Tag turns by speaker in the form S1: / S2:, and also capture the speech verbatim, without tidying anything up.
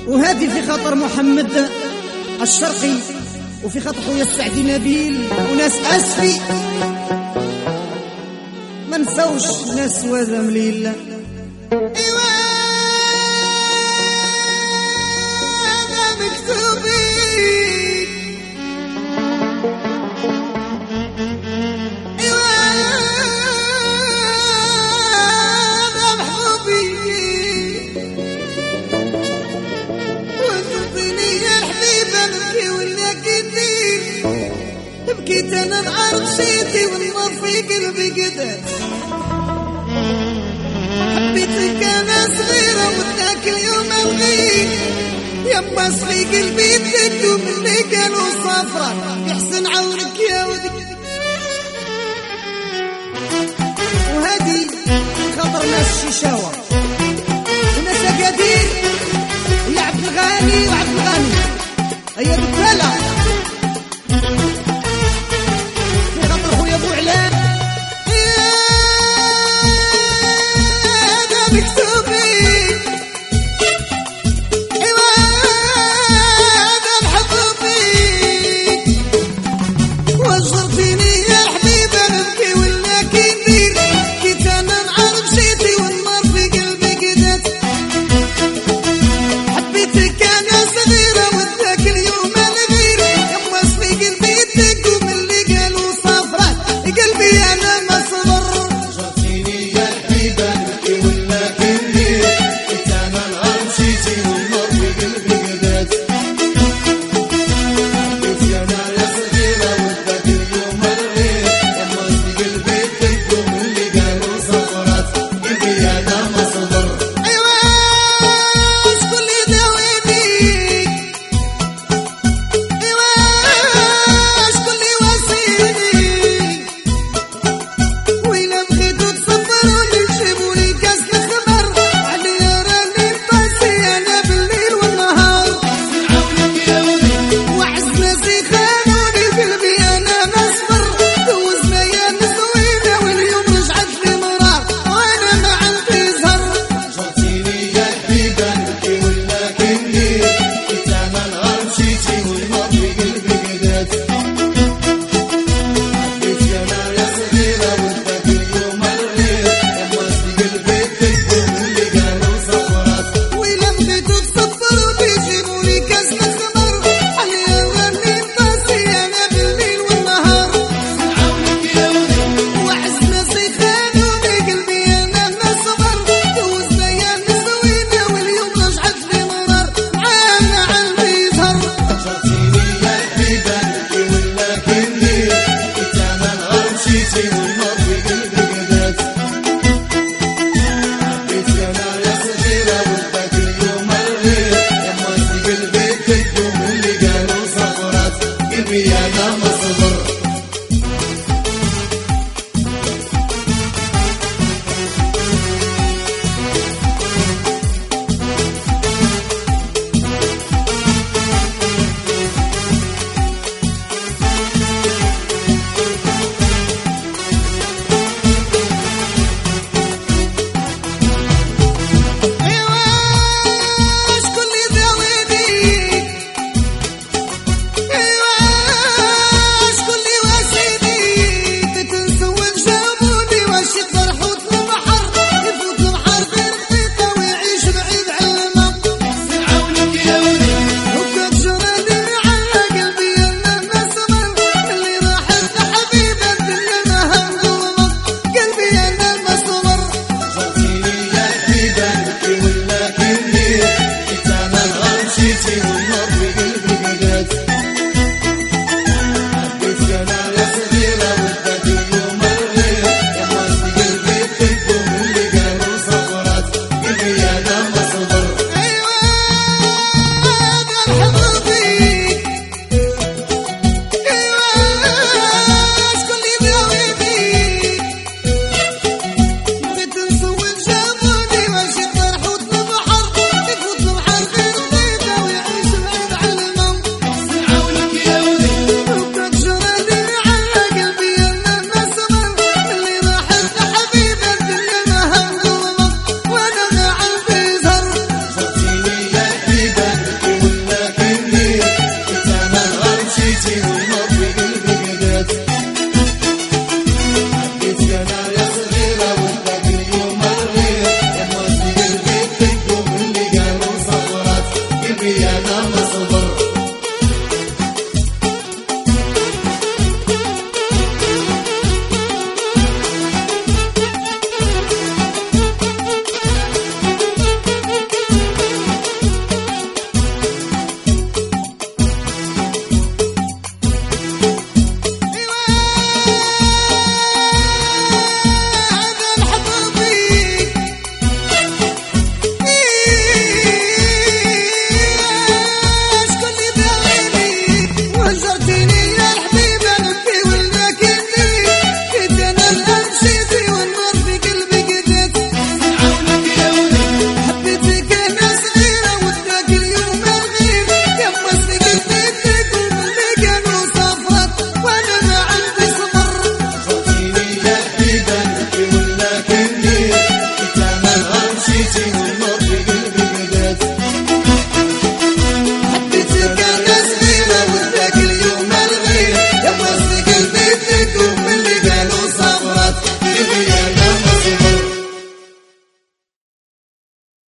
S1: وهذه في خاطر محمد الشرقي، وفي خاطر خويا السعدي نبيل وناس اسفي، ما نساوش ناس وهذا مليل. ايوا هذا مكتوبين، ايوا هذا محبوبين، وانتظرني يا الحبيبه نبكي ولا كدير، بكيت انا بعرض شيتي والنار في قلبي قدر، حبيتك انا صغيره وذاك اليوم الغيب، يما صغي قلبي تدو مني قالوا صفرة يحسن عونك يا ودي. وهذه خاطر ناس الشيشاوة وناس اكادير ويا عبد الغني وعبد الغني هيا بالتالة في خاطر خويا ابو علام. هذا مكتوبين، ايوا هذا محبوبين، وجرتيني يا الحبيبه نبكي ولا كندير، كيت انا نعرف شيتي والنار في قلبي قدت، حبيتك انا صغيره وذاك اليوم
S2: انا مصدوم